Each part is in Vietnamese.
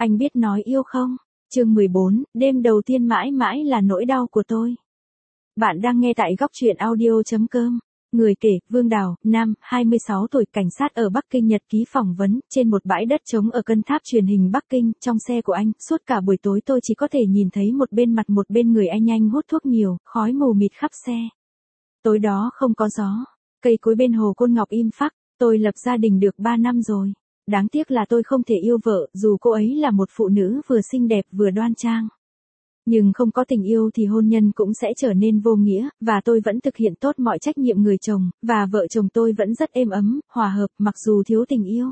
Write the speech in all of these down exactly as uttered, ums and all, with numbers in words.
Anh biết nói yêu không? Chương mười bốn, đêm đầu tiên mãi mãi là nỗi đau của tôi. Bạn đang nghe tại góc truyện audio chấm com. Người kể, Vương Đào, nam, hai mươi sáu tuổi, cảnh sát ở Bắc Kinh nhật ký phỏng vấn, trên một bãi đất trống ở Cân Tháp truyền hình Bắc Kinh, trong xe của anh, suốt cả buổi tối tôi chỉ có thể nhìn thấy một bên mặt một bên người anh anh hút thuốc nhiều, khói mù mịt khắp xe. Tối đó không có gió, cây cối bên hồ Côn Ngọc im phắc, tôi lập gia đình được ba năm rồi. Đáng tiếc là tôi không thể yêu vợ, dù cô ấy là một phụ nữ vừa xinh đẹp vừa đoan trang. Nhưng không có tình yêu thì hôn nhân cũng sẽ trở nên vô nghĩa, và tôi vẫn thực hiện tốt mọi trách nhiệm người chồng, và vợ chồng tôi vẫn rất êm ấm, hòa hợp, mặc dù thiếu tình yêu.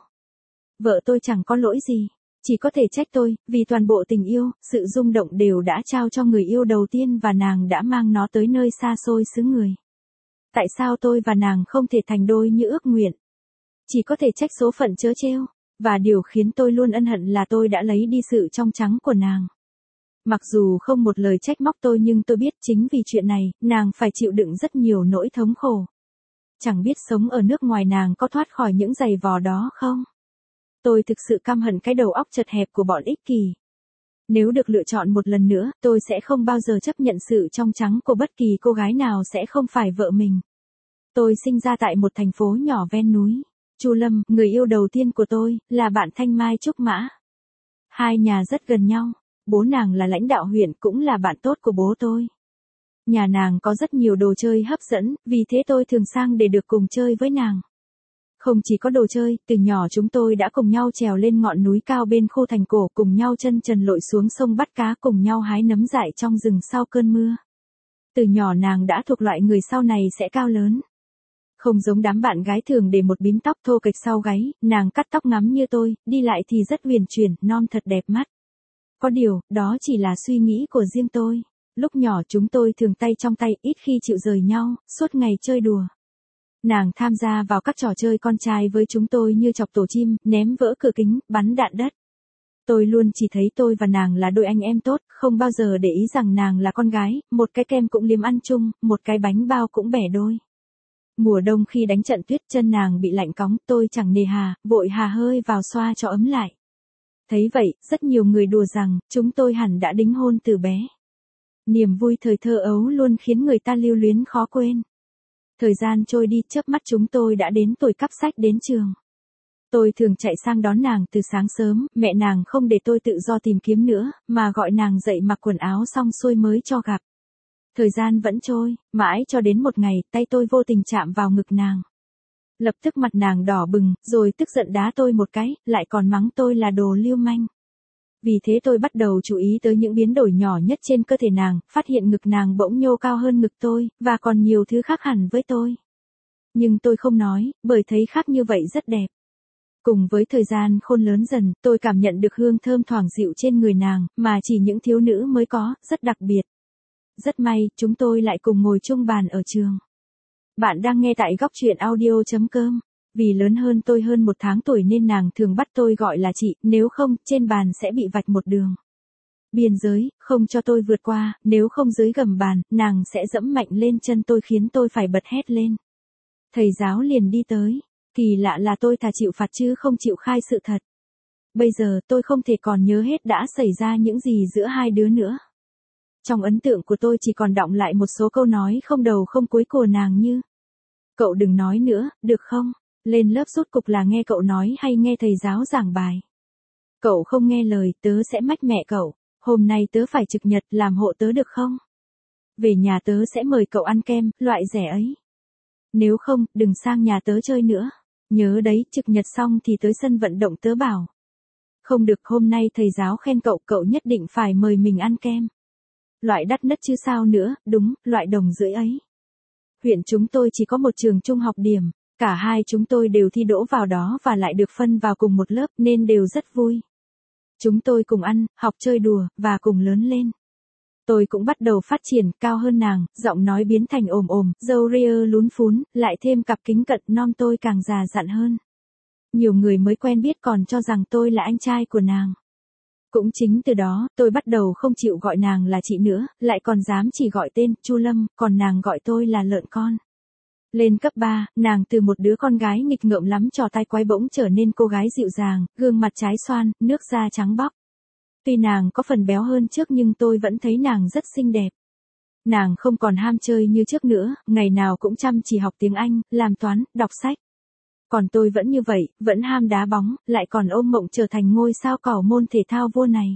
Vợ tôi chẳng có lỗi gì, chỉ có thể trách tôi, vì toàn bộ tình yêu, sự rung động đều đã trao cho người yêu đầu tiên và nàng đã mang nó tới nơi xa xôi xứ người. Tại sao tôi và nàng không thể thành đôi như ước nguyện? Chỉ có thể trách số phận trớ trêu, và điều khiến tôi luôn ân hận là tôi đã lấy đi sự trong trắng của nàng. Mặc dù không một lời trách móc tôi nhưng tôi biết chính vì chuyện này, nàng phải chịu đựng rất nhiều nỗi thống khổ. Chẳng biết sống ở nước ngoài nàng có thoát khỏi những giày vò đó không? Tôi thực sự căm hận cái đầu óc chật hẹp của bọn ích kỷ. Nếu được lựa chọn một lần nữa, tôi sẽ không bao giờ chấp nhận sự trong trắng của bất kỳ cô gái nào sẽ không phải vợ mình. Tôi sinh ra tại một thành phố nhỏ ven núi. Chu Lâm, người yêu đầu tiên của tôi, là bạn Thanh Mai Trúc Mã. Hai nhà rất gần nhau, bố nàng là lãnh đạo huyện cũng là bạn tốt của bố tôi. Nhà nàng có rất nhiều đồ chơi hấp dẫn, vì thế tôi thường sang để được cùng chơi với nàng. Không chỉ có đồ chơi, từ nhỏ chúng tôi đã cùng nhau trèo lên ngọn núi cao bên khu thành cổ, cùng nhau chân trần lội xuống sông bắt cá, cùng nhau hái nấm dại trong rừng sau cơn mưa. Từ nhỏ nàng đã thuộc loại người sau này sẽ cao lớn. Không giống đám bạn gái thường để một bím tóc thô kệch sau gáy, nàng cắt tóc ngắn như tôi, đi lại thì rất huyền chuyển, non thật đẹp mắt. Có điều, đó chỉ là suy nghĩ của riêng tôi. Lúc nhỏ chúng tôi thường tay trong tay, ít khi chịu rời nhau, suốt ngày chơi đùa. Nàng tham gia vào các trò chơi con trai với chúng tôi như chọc tổ chim, ném vỡ cửa kính, bắn đạn đất. Tôi luôn chỉ thấy tôi và nàng là đôi anh em tốt, không bao giờ để ý rằng nàng là con gái, một cái kem cũng liếm ăn chung, một cái bánh bao cũng bẻ đôi. Mùa đông khi đánh trận tuyết chân nàng bị lạnh cóng, tôi chẳng nề hà, vội hà hơi vào xoa cho ấm lại. Thấy vậy, rất nhiều người đùa rằng, chúng tôi hẳn đã đính hôn từ bé. Niềm vui thời thơ ấu luôn khiến người ta lưu luyến khó quên. Thời gian trôi đi, chớp mắt chúng tôi đã đến tuổi cắp sách đến trường. Tôi thường chạy sang đón nàng từ sáng sớm, mẹ nàng không để tôi tự do tìm kiếm nữa, mà gọi nàng dậy mặc quần áo xong xuôi mới cho gặp. Thời gian vẫn trôi, mãi cho đến một ngày, tay tôi vô tình chạm vào ngực nàng. Lập tức mặt nàng đỏ bừng, rồi tức giận đá tôi một cái, lại còn mắng tôi là đồ lưu manh. Vì thế tôi bắt đầu chú ý tới những biến đổi nhỏ nhất trên cơ thể nàng, phát hiện ngực nàng bỗng nhô cao hơn ngực tôi, và còn nhiều thứ khác hẳn với tôi. Nhưng tôi không nói, bởi thấy khác như vậy rất đẹp. Cùng với thời gian khôn lớn dần, tôi cảm nhận được hương thơm thoảng dịu trên người nàng, mà chỉ những thiếu nữ mới có, rất đặc biệt. Rất may, chúng tôi lại cùng ngồi chung bàn ở trường. Bạn đang nghe tại góc truyện audio chấm com. Vì lớn hơn tôi hơn một tháng tuổi nên nàng thường bắt tôi gọi là chị, nếu không, trên bàn sẽ bị vạch một đường biên giới, không cho tôi vượt qua, nếu không dưới gầm bàn, nàng sẽ dẫm mạnh lên chân tôi khiến tôi phải bật hét lên. Thầy giáo liền đi tới, kỳ lạ là tôi thà chịu phạt chứ không chịu khai sự thật. Bây giờ tôi không thể còn nhớ hết đã xảy ra những gì giữa hai đứa nữa. Trong ấn tượng của tôi chỉ còn đọng lại một số câu nói không đầu không cuối của nàng như: cậu đừng nói nữa, được không? Lên lớp rốt cục là nghe cậu nói hay nghe thầy giáo giảng bài? Cậu không nghe lời, tớ sẽ mách mẹ cậu. Hôm nay tớ phải trực nhật, làm hộ tớ được không? Về nhà tớ sẽ mời cậu ăn kem, loại rẻ ấy. Nếu không, đừng sang nhà tớ chơi nữa. Nhớ đấy, trực nhật xong thì tới sân vận động tớ bảo. Không được, hôm nay thầy giáo khen cậu, cậu nhất định phải mời mình ăn kem. Loại đắt nất chứ sao nữa, đúng, loại đồng rưỡi ấy. Huyện chúng tôi chỉ có một trường trung học điểm, cả hai chúng tôi đều thi đỗ vào đó và lại được phân vào cùng một lớp nên đều rất vui. Chúng tôi cùng ăn, học chơi đùa, và cùng lớn lên. Tôi cũng bắt đầu phát triển, cao hơn nàng, giọng nói biến thành ồm ồm, râu ria lún phún, lại thêm cặp kính cận non tôi càng già dặn hơn. Nhiều người mới quen biết còn cho rằng tôi là anh trai của nàng. Cũng chính từ đó, tôi bắt đầu không chịu gọi nàng là chị nữa, lại còn dám chỉ gọi tên, Chu Lâm, còn nàng gọi tôi là lợn con. Lên cấp ba, nàng từ một đứa con gái nghịch ngợm lắm trò tai quái bỗng trở nên cô gái dịu dàng, gương mặt trái xoan, nước da trắng bóc. Tuy nàng có phần béo hơn trước nhưng tôi vẫn thấy nàng rất xinh đẹp. Nàng không còn ham chơi như trước nữa, ngày nào cũng chăm chỉ học tiếng Anh, làm toán, đọc sách. Còn tôi vẫn như vậy, vẫn ham đá bóng, lại còn ôm mộng trở thành ngôi sao cỏ môn thể thao vua này.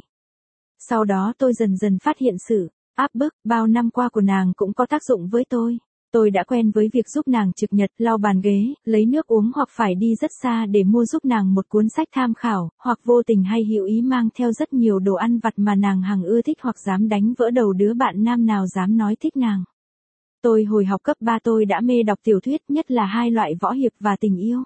Sau đó tôi dần dần phát hiện sự áp bức bao năm qua của nàng cũng có tác dụng với tôi. Tôi đã quen với việc giúp nàng trực nhật, lau bàn ghế, lấy nước uống hoặc phải đi rất xa để mua giúp nàng một cuốn sách tham khảo, hoặc vô tình hay hữu ý mang theo rất nhiều đồ ăn vặt mà nàng hằng ưa thích hoặc dám đánh vỡ đầu đứa bạn nam nào dám nói thích nàng. Tôi hồi học cấp ba tôi đã mê đọc tiểu thuyết, nhất là hai loại võ hiệp và tình yêu.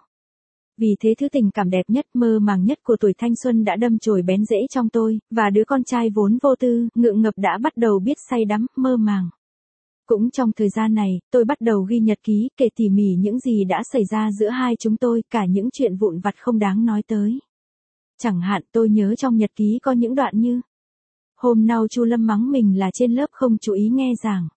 Vì thế thứ tình cảm đẹp nhất, mơ màng nhất của tuổi thanh xuân đã đâm chồi bén rễ trong tôi, và đứa con trai vốn vô tư, ngượng ngập đã bắt đầu biết say đắm, mơ màng. Cũng trong thời gian này, tôi bắt đầu ghi nhật ký, kể tỉ mỉ những gì đã xảy ra giữa hai chúng tôi, cả những chuyện vụn vặt không đáng nói tới. Chẳng hạn tôi nhớ trong nhật ký có những đoạn như: hôm nào Chu Lâm mắng mình là trên lớp không chú ý nghe giảng.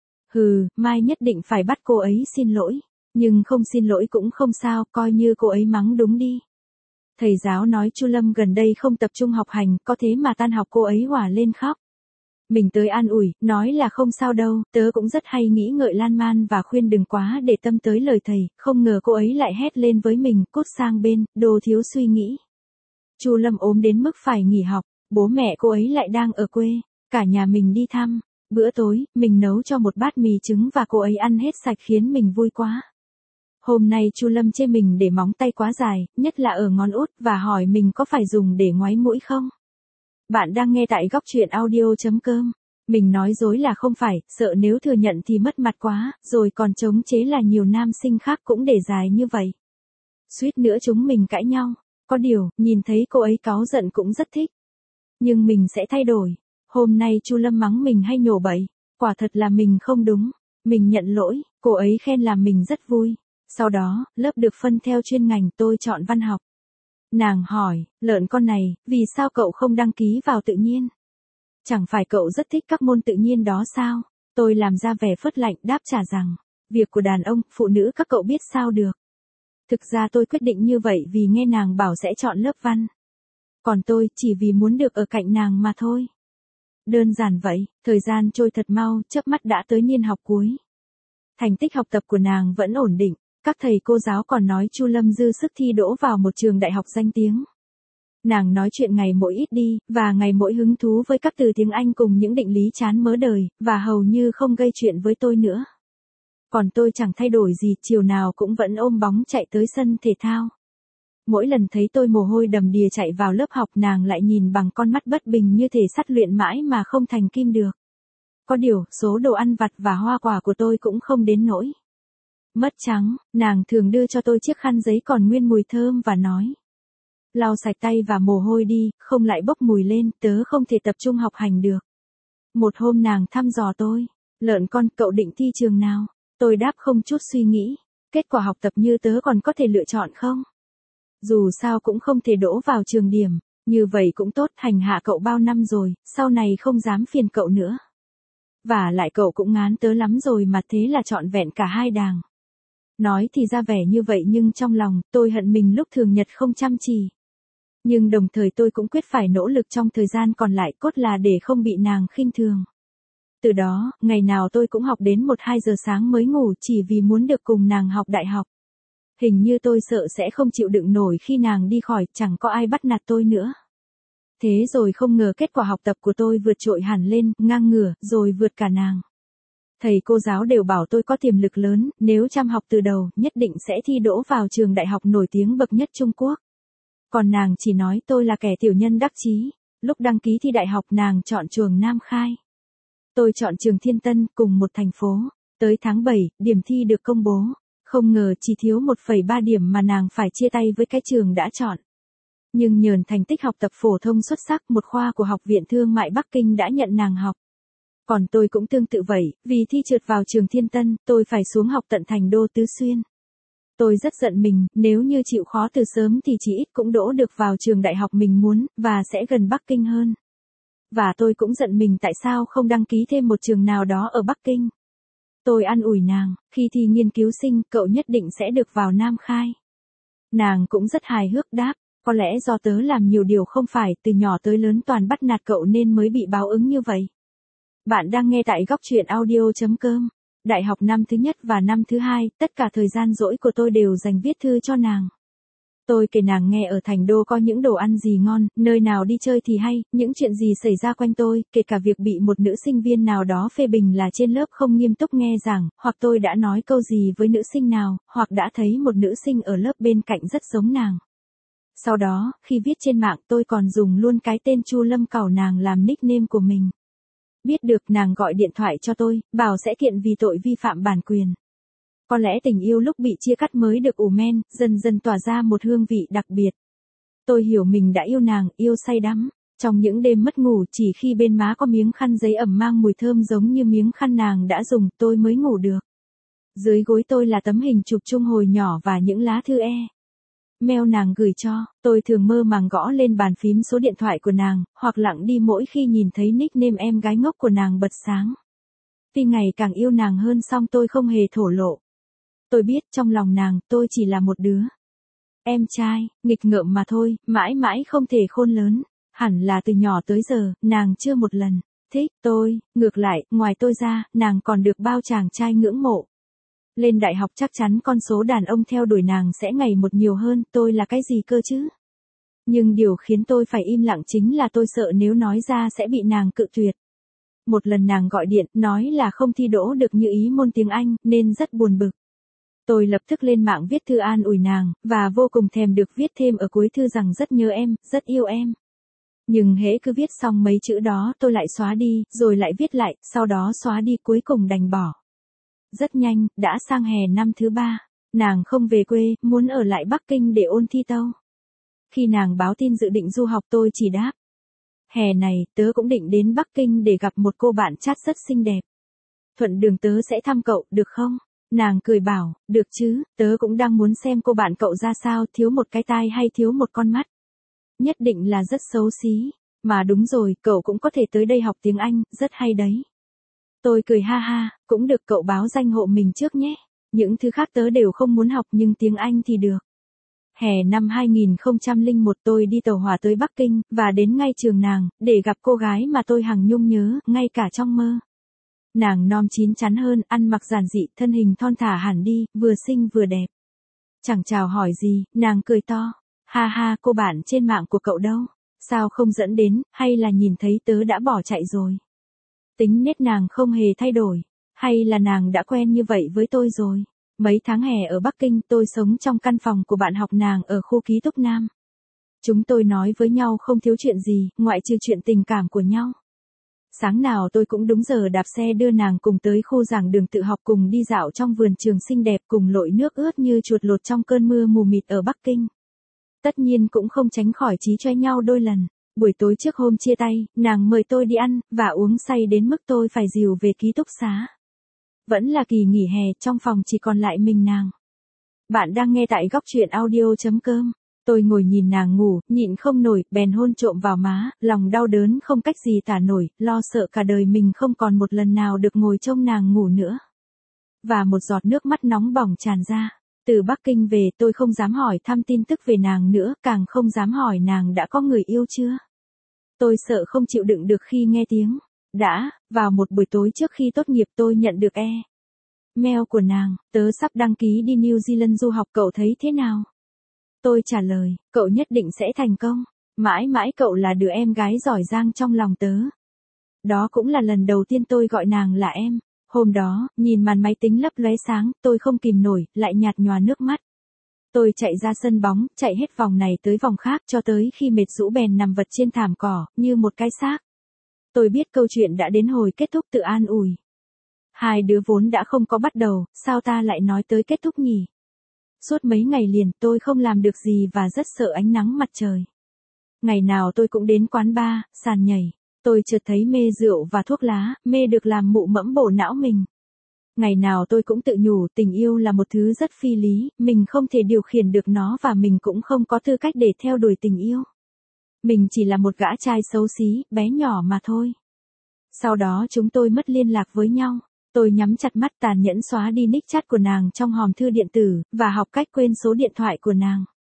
Hừ, mai nhất định phải bắt cô ấy xin lỗi. Nhưng không xin lỗi cũng không sao, coi như cô ấy mắng đúng đi. Thầy giáo nói Chu Lâm gần đây không tập trung học hành, có thế mà tan học cô ấy òa lên khóc. Mình tới an ủi, nói là không sao đâu, tớ cũng rất hay nghĩ ngợi lan man và khuyên đừng quá để tâm tới lời thầy, không ngờ cô ấy lại hét lên với mình, cút sang bên, đồ thiếu suy nghĩ. Chu Lâm ốm đến mức phải nghỉ học, bố mẹ cô ấy lại đang ở quê, cả nhà mình đi thăm. Bữa tối, mình nấu cho một bát mì trứng và cô ấy ăn hết sạch khiến mình vui quá. Hôm nay Chu Lâm chê mình để móng tay quá dài, nhất là ở ngón út, và hỏi mình có phải dùng để ngoáy mũi không? Bạn đang nghe tại góc truyện audio chấm com. Mình nói dối là không phải, sợ nếu thừa nhận thì mất mặt quá, rồi còn chống chế là nhiều nam sinh khác cũng để dài như vậy. Suýt nữa chúng mình cãi nhau. Có điều, nhìn thấy cô ấy cáu giận cũng rất thích. Nhưng mình sẽ thay đổi. Hôm nay Chu Lâm mắng mình hay nhổ bậy. Quả thật là mình không đúng. Mình nhận lỗi, cô ấy khen làm mình rất vui. Sau đó, lớp được phân theo chuyên ngành, tôi chọn văn học. Nàng hỏi, lợn con này, vì sao cậu không đăng ký vào tự nhiên? Chẳng phải cậu rất thích các môn tự nhiên đó sao? Tôi làm ra vẻ phớt lạnh đáp trả rằng, việc của đàn ông, phụ nữ các cậu biết sao được. Thực ra tôi quyết định như vậy vì nghe nàng bảo sẽ chọn lớp văn. Còn tôi, chỉ vì muốn được ở cạnh nàng mà thôi. Đơn giản vậy, thời gian trôi thật mau, chớp mắt đã tới niên học cuối. Thành tích học tập của nàng vẫn ổn định. Các thầy cô giáo còn nói Chu Lâm dư sức thi đỗ vào một trường đại học danh tiếng. Nàng nói chuyện ngày mỗi ít đi, và ngày mỗi hứng thú với các từ tiếng Anh cùng những định lý chán mớ đời, và hầu như không gây chuyện với tôi nữa. Còn tôi chẳng thay đổi gì, chiều nào cũng vẫn ôm bóng chạy tới sân thể thao. Mỗi lần thấy tôi mồ hôi đầm đìa chạy vào lớp học, nàng lại nhìn bằng con mắt bất bình như thể sắt luyện mãi mà không thành kim được. Có điều, số đồ ăn vặt và hoa quả của tôi cũng không đến nỗi mất trắng. Nàng thường đưa cho tôi chiếc khăn giấy còn nguyên mùi thơm và nói: lau sạch tay và mồ hôi đi, không lại bốc mùi lên, tớ không thể tập trung học hành được. Một hôm nàng thăm dò tôi: lợn con, cậu định thi trường nào? Tôi đáp không chút suy nghĩ: kết quả học tập như tớ còn có thể lựa chọn không? Dù sao cũng không thể đỗ vào trường điểm, như vậy cũng tốt, hành hạ cậu bao năm rồi, sau này không dám phiền cậu nữa. Và lại cậu cũng ngán tớ lắm rồi mà, thế là trọn vẹn cả hai đàng. Nói thì ra vẻ như vậy nhưng trong lòng, tôi hận mình lúc thường nhật không chăm chỉ. Nhưng đồng thời tôi cũng quyết phải nỗ lực trong thời gian còn lại, cốt là để không bị nàng khinh thường. Từ đó, ngày nào tôi cũng học đến một hai giờ sáng mới ngủ chỉ vì muốn được cùng nàng học đại học. Hình như tôi sợ sẽ không chịu đựng nổi khi nàng đi khỏi, chẳng có ai bắt nạt tôi nữa. Thế rồi không ngờ kết quả học tập của tôi vượt trội hẳn lên, ngang ngửa, rồi vượt cả nàng. Thầy cô giáo đều bảo tôi có tiềm lực lớn, nếu chăm học từ đầu, nhất định sẽ thi đỗ vào trường đại học nổi tiếng bậc nhất Trung Quốc. Còn nàng chỉ nói tôi là kẻ tiểu nhân đắc chí. Lúc đăng ký thi đại học nàng chọn trường Nam Khai. Tôi chọn trường Thiên Tân, cùng một thành phố. Tới tháng bảy, điểm thi được công bố. Không ngờ chỉ thiếu một phẩy ba điểm mà nàng phải chia tay với cái trường đã chọn. Nhưng nhờn thành tích học tập phổ thông xuất sắc, một khoa của Học viện Thương mại Bắc Kinh đã nhận nàng học. Còn tôi cũng tương tự vậy, vì thi trượt vào trường Thiên Tân, tôi phải xuống học tận thành đô Tứ Xuyên. Tôi rất giận mình, nếu như chịu khó từ sớm thì chỉ ít cũng đỗ được vào trường đại học mình muốn, và sẽ gần Bắc Kinh hơn. Và tôi cũng giận mình tại sao không đăng ký thêm một trường nào đó ở Bắc Kinh. Tôi an ủi nàng, khi thi nghiên cứu sinh, cậu nhất định sẽ được vào Nam Khai. Nàng cũng rất hài hước đáp, Có lẽ do tớ làm nhiều điều không phải, từ nhỏ tới lớn toàn bắt nạt cậu nên mới bị báo ứng như vậy. Bạn đang nghe tại góc truyện audio.com. Đại học năm thứ nhất và năm thứ hai, tất cả thời gian rỗi của tôi đều dành viết thư cho nàng. Tôi kể nàng nghe ở thành đô có những đồ ăn gì ngon, nơi nào đi chơi thì hay, những chuyện gì xảy ra quanh tôi, kể cả việc bị một nữ sinh viên nào đó phê bình là trên lớp không nghiêm túc nghe giảng, hoặc tôi đã nói câu gì với nữ sinh nào, hoặc đã thấy một nữ sinh ở lớp bên cạnh rất giống nàng. Sau đó, khi viết trên mạng tôi còn dùng luôn cái tên Chu Lâm Cẩu nàng làm nickname của mình. Biết được nàng gọi điện thoại cho tôi, bảo sẽ kiện vì tội vi phạm bản quyền. Có lẽ tình yêu lúc bị chia cắt mới được ủ men, dần dần tỏa ra một hương vị đặc biệt. Tôi hiểu mình đã yêu nàng, yêu say đắm. Trong những đêm mất ngủ chỉ khi bên má có miếng khăn giấy ẩm mang mùi thơm giống như miếng khăn nàng đã dùng tôi mới ngủ được. Dưới gối tôi là tấm hình chụp chung hồi nhỏ và những lá thư e. Mail nàng gửi cho, tôi thường mơ màng gõ lên bàn phím số điện thoại của nàng, hoặc lặng đi mỗi khi nhìn thấy nickname em gái ngốc của nàng bật sáng. Tuy ngày càng yêu nàng hơn song tôi không hề thổ lộ. Tôi biết trong lòng nàng tôi chỉ là một đứa em trai, nghịch ngợm mà thôi, mãi mãi không thể khôn lớn. Hẳn là từ nhỏ tới giờ, nàng chưa một lần thích tôi, ngược lại, ngoài tôi ra, nàng còn được bao chàng trai ngưỡng mộ. Lên đại học chắc chắn con số đàn ông theo đuổi nàng sẽ ngày một nhiều hơn, tôi là cái gì cơ chứ? Nhưng điều khiến tôi phải im lặng chính là tôi sợ nếu nói ra sẽ bị nàng cự tuyệt. Một lần nàng gọi điện, nói là không thi đỗ được như ý môn tiếng Anh, nên rất buồn bực. Tôi lập tức lên mạng viết thư an ủi nàng, và vô cùng thèm được viết thêm ở cuối thư rằng rất nhớ em, rất yêu em. Nhưng hễ cứ viết xong mấy chữ đó tôi lại xóa đi, rồi lại viết lại, sau đó xóa đi cuối cùng đành bỏ. Rất nhanh, đã sang hè năm thứ ba, nàng không về quê, muốn ở lại Bắc Kinh để ôn thi tâu. Khi nàng báo tin dự định du học tôi chỉ đáp. Hè này, tớ cũng định đến Bắc Kinh để gặp một cô bạn chat rất xinh đẹp. Thuận đường tớ sẽ thăm cậu, được không? Nàng cười bảo, được chứ, tớ cũng đang muốn xem cô bạn cậu ra sao, thiếu một cái tai hay thiếu một con mắt. Nhất định là rất xấu xí. Mà đúng rồi, cậu cũng có thể tới đây học tiếng Anh, rất hay đấy. Tôi cười ha ha, cũng được cậu báo danh hộ mình trước nhé. Những thứ khác tớ đều không muốn học nhưng tiếng Anh thì được. Hè năm hai nghìn không trăm lẻ một tôi đi tàu hỏa tới Bắc Kinh, và đến ngay trường nàng, để gặp cô gái mà tôi hằng nhung nhớ, ngay cả trong mơ. Nàng non chín chắn hơn, ăn mặc giản dị, thân hình thon thả hẳn đi, vừa xinh vừa đẹp. Chẳng chào hỏi gì, nàng cười to. Ha ha, cô bạn trên mạng của cậu đâu? Sao không dẫn đến, hay là nhìn thấy tớ đã bỏ chạy rồi? Tính nết nàng không hề thay đổi, hay là nàng đã quen như vậy với tôi rồi? Mấy tháng hè ở Bắc Kinh tôi sống trong căn phòng của bạn học nàng ở khu ký túc Nam. Chúng tôi nói với nhau không thiếu chuyện gì, ngoại trừ chuyện tình cảm của nhau. Sáng nào tôi cũng đúng giờ đạp xe đưa nàng cùng tới khu giảng đường tự học, cùng đi dạo trong vườn trường xinh đẹp, cùng lội nước ướt như chuột lột trong cơn mưa mù mịt ở Bắc Kinh. Tất nhiên cũng không tránh khỏi chí choe nhau đôi lần. Buổi tối trước hôm chia tay, nàng mời tôi đi ăn, và uống say đến mức tôi phải dìu về ký túc xá. Vẫn là kỳ nghỉ hè, trong phòng chỉ còn lại mình nàng. Bạn đang nghe tại góc truyện audio.com. Tôi ngồi nhìn nàng ngủ, nhịn không nổi, bèn hôn trộm vào má, lòng đau đớn không cách gì tả nổi, lo sợ cả đời mình không còn một lần nào được ngồi trông nàng ngủ nữa. Và một giọt nước mắt nóng bỏng tràn ra. Từ Bắc Kinh về tôi không dám hỏi thăm tin tức về nàng nữa, càng không dám hỏi nàng đã có người yêu chưa. Tôi sợ không chịu đựng được khi nghe tiếng. Đã, vào một buổi tối trước khi tốt nghiệp tôi nhận được e. mail của nàng, tớ sắp đăng ký đi New Zealand du học, cậu thấy thế nào? Tôi trả lời, cậu nhất định sẽ thành công. Mãi mãi cậu là đứa em gái giỏi giang trong lòng tớ. Đó cũng là lần đầu tiên tôi gọi nàng là em. Hôm đó, nhìn màn máy tính lấp lóe sáng, tôi không kìm nổi, lại nhạt nhòa nước mắt. Tôi chạy ra sân bóng, chạy hết vòng này tới vòng khác cho tới khi mệt rũ bèn nằm vật trên thảm cỏ, như một cái xác. Tôi biết câu chuyện đã đến hồi kết thúc, tự an ủi. Hai đứa vốn đã không có bắt đầu, sao ta lại nói tới kết thúc nhỉ? Suốt mấy ngày liền tôi không làm được gì và rất sợ ánh nắng mặt trời. Ngày nào tôi cũng đến quán bar, sàn nhảy. Tôi chợt thấy mê rượu và thuốc lá, mê được làm mụ mẫm bộ não mình. Ngày nào tôi cũng tự nhủ tình yêu là một thứ rất phi lý, mình không thể điều khiển được nó và mình cũng không có tư cách để theo đuổi tình yêu. Mình chỉ là một gã trai xấu xí, bé nhỏ mà thôi. Sau đó chúng tôi mất liên lạc với nhau. Tôi nhắm chặt mắt tàn nhẫn xóa đi nick chat của nàng trong hòm thư điện tử, và học cách quên số điện thoại của nàng.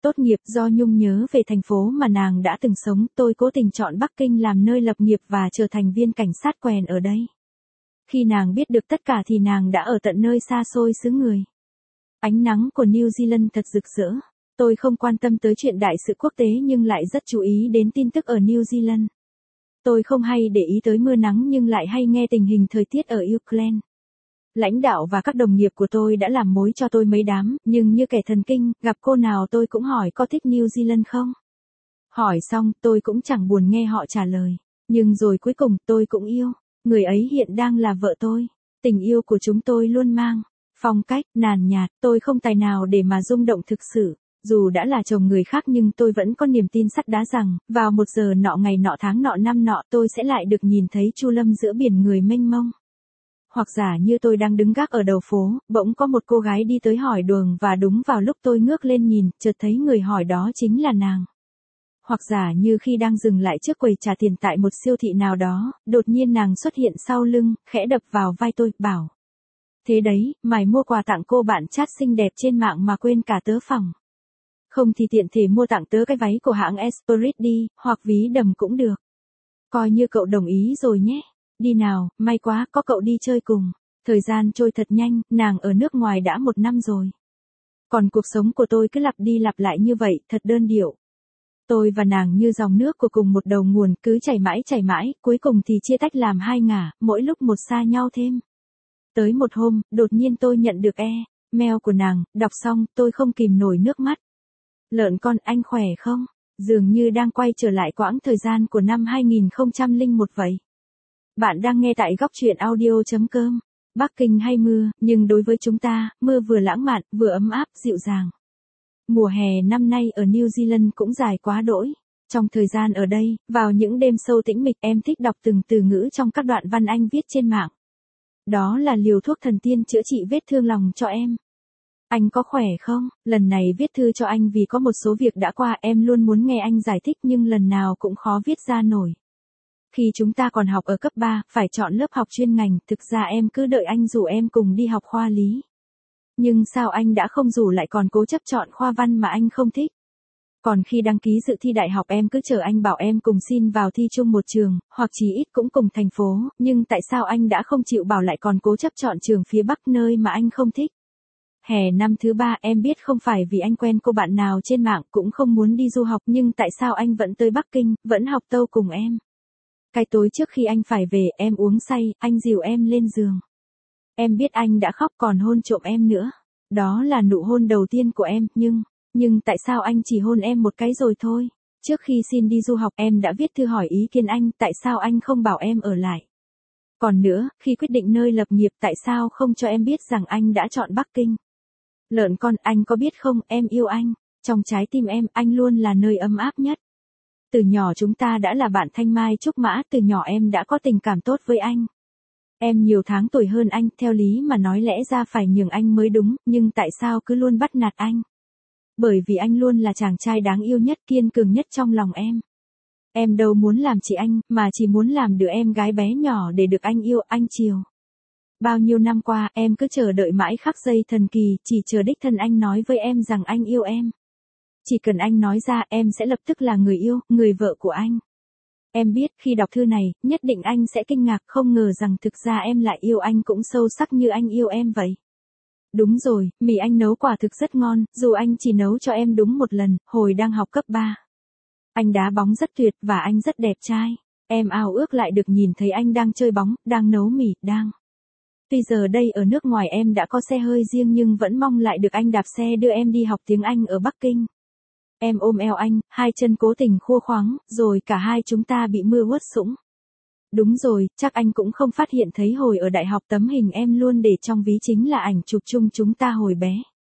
Tốt nghiệp do Nhung nhớ về thành phố mà nàng đã từng sống, tôi cố tình chọn Bắc Kinh làm nơi lập nghiệp và trở thành viên cảnh sát quèn ở đây. Khi nàng biết được tất cả thì nàng đã ở tận nơi xa xôi xứ người. Ánh nắng của New Zealand thật rực rỡ. Tôi không quan tâm tới chuyện đại sự quốc tế nhưng lại rất chú ý đến tin tức ở New Zealand. Tôi không hay để ý tới mưa nắng nhưng lại hay nghe tình hình thời tiết ở Auckland. Lãnh đạo và các đồng nghiệp của tôi đã làm mối cho tôi mấy đám, nhưng như kẻ thần kinh, gặp cô nào tôi cũng hỏi có thích New Zealand không? Hỏi xong, tôi cũng chẳng buồn nghe họ trả lời. Nhưng rồi cuối cùng, tôi cũng yêu. Người ấy hiện đang là vợ tôi. Tình yêu của chúng tôi luôn mang phong cách nhàn nhạt, tôi không tài nào để mà rung động thực sự. Dù đã là chồng người khác nhưng tôi vẫn có niềm tin sắt đá rằng, vào một giờ nọ ngày nọ tháng nọ năm nọ tôi sẽ lại được nhìn thấy Chu Lâm giữa biển người mênh mông. Hoặc giả như tôi đang đứng gác ở đầu phố, bỗng có một cô gái đi tới hỏi đường và đúng vào lúc tôi ngước lên nhìn, chợt thấy người hỏi đó chính là nàng. Hoặc giả như khi đang dừng lại trước quầy trả tiền tại một siêu thị nào đó, đột nhiên nàng xuất hiện sau lưng, khẽ đập vào vai tôi, bảo. Thế đấy, mày mua quà tặng cô bạn chat xinh đẹp trên mạng mà quên cả tớ phòng. Không thì tiện thể mua tặng tớ cái váy của hãng Esprit đi, hoặc ví đầm cũng được. Coi như cậu đồng ý rồi nhé. Đi nào, may quá, có cậu đi chơi cùng. Thời gian trôi thật nhanh, nàng ở nước ngoài đã một năm rồi. Còn cuộc sống của tôi cứ lặp đi lặp lại như vậy, thật đơn điệu. Tôi và nàng như dòng nước của cùng một đầu nguồn, cứ chảy mãi chảy mãi, cuối cùng thì chia tách làm hai ngả, mỗi lúc một xa nhau thêm. Tới một hôm, đột nhiên tôi nhận được e-mail của nàng, đọc xong, tôi không kìm nổi nước mắt. Lợn con, anh khỏe không? Dường như đang quay trở lại quãng thời gian của năm hai nghìn không trăm lẻ một vậy. Bạn đang nghe tại góc truyện audio.com. Bắc Kinh hay mưa, nhưng đối với chúng ta, mưa vừa lãng mạn, vừa ấm áp, dịu dàng. Mùa hè năm nay ở New Zealand cũng dài quá đỗi. Trong thời gian ở đây, vào những đêm sâu tĩnh mịch em thích đọc từng từ ngữ trong các đoạn văn anh viết trên mạng. Đó là liều thuốc thần tiên chữa trị vết thương lòng cho em. Anh có khỏe không? Lần này viết thư cho anh vì có một số việc đã qua em luôn muốn nghe anh giải thích nhưng lần nào cũng khó viết ra nổi. Khi chúng ta còn học ở cấp ba, phải chọn lớp học chuyên ngành, thực ra em cứ đợi anh rủ em cùng đi học khoa lý. Nhưng sao anh đã không rủ lại còn cố chấp chọn khoa văn mà anh không thích? Còn khi đăng ký dự thi đại học em cứ chờ anh bảo em cùng xin vào thi chung một trường, hoặc chí ít cũng cùng thành phố, nhưng tại sao anh đã không chịu bảo lại còn cố chấp chọn trường phía Bắc nơi mà anh không thích? Hè năm thứ ba em biết không phải vì anh quen cô bạn nào trên mạng cũng không muốn đi du học nhưng tại sao anh vẫn tới Bắc Kinh, vẫn học tâu cùng em? Cái tối trước khi anh phải về em uống say, anh dìu em lên giường. Em biết anh đã khóc còn hôn trộm em nữa. Đó là nụ hôn đầu tiên của em, nhưng, nhưng tại sao anh chỉ hôn em một cái rồi thôi? Trước khi xin đi du học em đã viết thư hỏi ý kiến anh, tại sao anh không bảo em ở lại? Còn nữa, khi quyết định nơi lập nghiệp tại sao không cho em biết rằng anh đã chọn Bắc Kinh? Lợn con, anh có biết không, em yêu anh. Trong trái tim em, anh luôn là nơi ấm áp nhất. Từ nhỏ chúng ta đã là bạn thanh mai trúc mã, từ nhỏ em đã có tình cảm tốt với anh. Em nhiều tháng tuổi hơn anh, theo lý mà nói lẽ ra phải nhường anh mới đúng, nhưng tại sao cứ luôn bắt nạt anh? Bởi vì anh luôn là chàng trai đáng yêu nhất, kiên cường nhất trong lòng em. Em đâu muốn làm chị anh, mà chỉ muốn làm đứa em gái bé nhỏ để được anh yêu, anh chiều. Bao nhiêu năm qua, em cứ chờ đợi mãi khắc giây thần kỳ, chỉ chờ đích thân anh nói với em rằng anh yêu em. Chỉ cần anh nói ra, em sẽ lập tức là người yêu, người vợ của anh. Em biết, khi đọc thư này, nhất định anh sẽ kinh ngạc, không ngờ rằng thực ra em lại yêu anh cũng sâu sắc như anh yêu em vậy. Đúng rồi, mì anh nấu quả thực rất ngon, dù anh chỉ nấu cho em đúng một lần, hồi đang học cấp ba. Anh đá bóng rất tuyệt và anh rất đẹp trai. Em ao ước lại được nhìn thấy anh đang chơi bóng, đang nấu mì, đang. Tuy giờ đây ở nước ngoài em đã có xe hơi riêng nhưng vẫn mong lại được anh đạp xe đưa em đi học tiếng Anh ở Bắc Kinh. Em ôm eo anh, hai chân cố tình khua khoắng, rồi cả hai chúng ta bị mưa ướt sũng. Đúng rồi, chắc anh cũng không phát hiện thấy hồi ở đại học tấm hình em luôn để trong ví chính là ảnh chụp chung chúng ta hồi bé.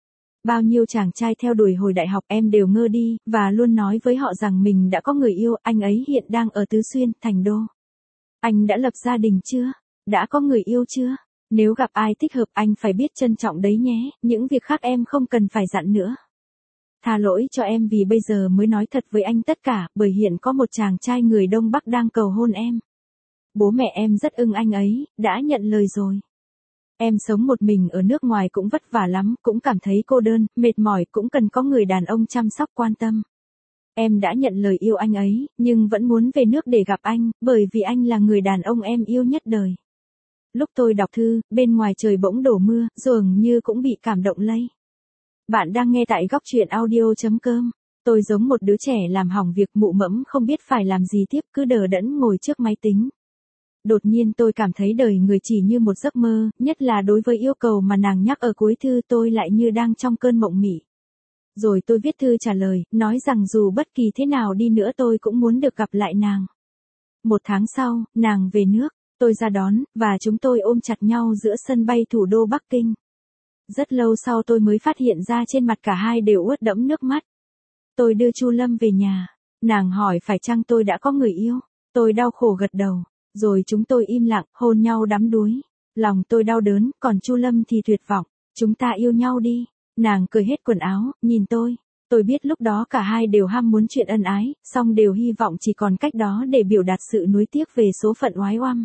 Bao nhiêu chàng trai theo đuổi hồi đại học em đều ngơ đi, và luôn nói với họ rằng mình đã có người yêu, anh ấy hiện đang ở Tứ Xuyên, Thành Đô. Anh đã lập gia đình chưa? Đã có người yêu chưa? Nếu gặp ai thích hợp anh phải biết trân trọng đấy nhé, những việc khác em không cần phải dặn nữa. Tha lỗi cho em vì bây giờ mới nói thật với anh tất cả, bởi hiện có một chàng trai người Đông Bắc đang cầu hôn em. Bố mẹ em rất ưng anh ấy, đã nhận lời rồi. Em sống một mình ở nước ngoài cũng vất vả lắm, cũng cảm thấy cô đơn, mệt mỏi, cũng cần có người đàn ông chăm sóc quan tâm. Em đã nhận lời yêu anh ấy, nhưng vẫn muốn về nước để gặp anh, bởi vì anh là người đàn ông em yêu nhất đời. Lúc tôi đọc thư, bên ngoài trời bỗng đổ mưa, dường như cũng bị cảm động lây. Bạn đang nghe tại góc truyện audio.com. Tôi giống một đứa trẻ làm hỏng việc mụ mẫm không biết phải làm gì tiếp, cứ đờ đẫn ngồi trước máy tính. Đột nhiên tôi cảm thấy đời người chỉ như một giấc mơ, nhất là đối với yêu cầu mà nàng nhắc ở cuối thư, tôi lại như đang trong cơn mộng mị. Rồi tôi viết thư trả lời, nói rằng dù bất kỳ thế nào đi nữa tôi cũng muốn được gặp lại nàng. Một tháng sau, nàng về nước, tôi ra đón, và chúng tôi ôm chặt nhau giữa sân bay thủ đô Bắc Kinh. Rất lâu sau tôi mới phát hiện ra trên mặt cả hai đều ướt đẫm nước mắt. Tôi đưa Chu Lâm về nhà. Nàng hỏi phải chăng tôi đã có người yêu. Tôi đau khổ gật đầu. Rồi chúng tôi im lặng, hôn nhau đắm đuối. Lòng tôi đau đớn, còn Chu Lâm thì tuyệt vọng. Chúng ta yêu nhau đi. Nàng cởi hết quần áo, nhìn tôi. Tôi biết lúc đó cả hai đều ham muốn chuyện ân ái, song đều hy vọng chỉ còn cách đó để biểu đạt sự nuối tiếc về số phận oái oăm.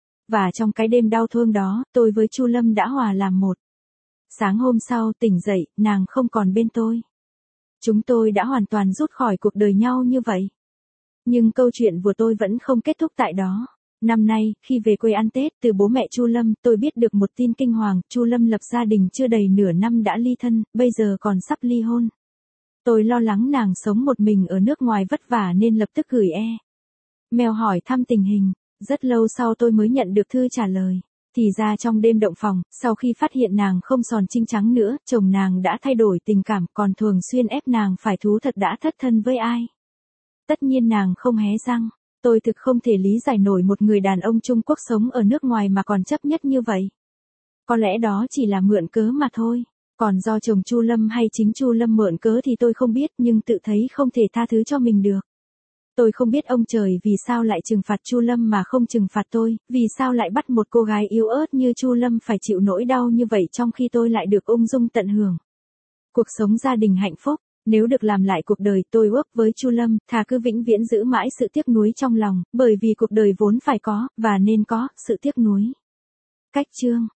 Và trong cái đêm đau thương đó, tôi với Chu Lâm đã hòa làm một. Sáng hôm sau tỉnh dậy, nàng không còn bên tôi. Chúng tôi đã hoàn toàn rút khỏi cuộc đời nhau như vậy. Nhưng câu chuyện của tôi vẫn không kết thúc tại đó. Năm nay, khi về quê ăn Tết từ bố mẹ Chu Lâm, tôi biết được một tin kinh hoàng, Chu Lâm lập gia đình chưa đầy nửa năm đã ly thân, bây giờ còn sắp ly hôn. Tôi lo lắng nàng sống một mình ở nước ngoài vất vả nên lập tức gửi e. Mail hỏi thăm tình hình. Rất lâu sau tôi mới nhận được thư trả lời. Thì ra trong đêm động phòng, sau khi phát hiện nàng không sòn trinh trắng nữa, chồng nàng đã thay đổi tình cảm, còn thường xuyên ép nàng phải thú thật đã thất thân với ai. Tất nhiên nàng không hé răng. Tôi thực không thể lý giải nổi một người đàn ông Trung Quốc sống ở nước ngoài mà còn chấp nhất như vậy. Có lẽ đó chỉ là mượn cớ mà thôi. Còn do chồng Chu Lâm hay chính Chu Lâm mượn cớ thì tôi không biết, nhưng tự thấy không thể tha thứ cho mình được. Tôi không biết ông trời vì sao lại trừng phạt Chu Lâm mà không trừng phạt tôi, vì sao lại bắt một cô gái yếu ớt như Chu Lâm phải chịu nỗi đau như vậy trong khi tôi lại được ung dung tận hưởng cuộc sống gia đình hạnh phúc. Nếu được làm lại cuộc đời, tôi ước với Chu Lâm, thà cứ vĩnh viễn giữ mãi sự tiếc nuối trong lòng, bởi vì cuộc đời vốn phải có, và nên có, sự tiếc nuối. Cách chương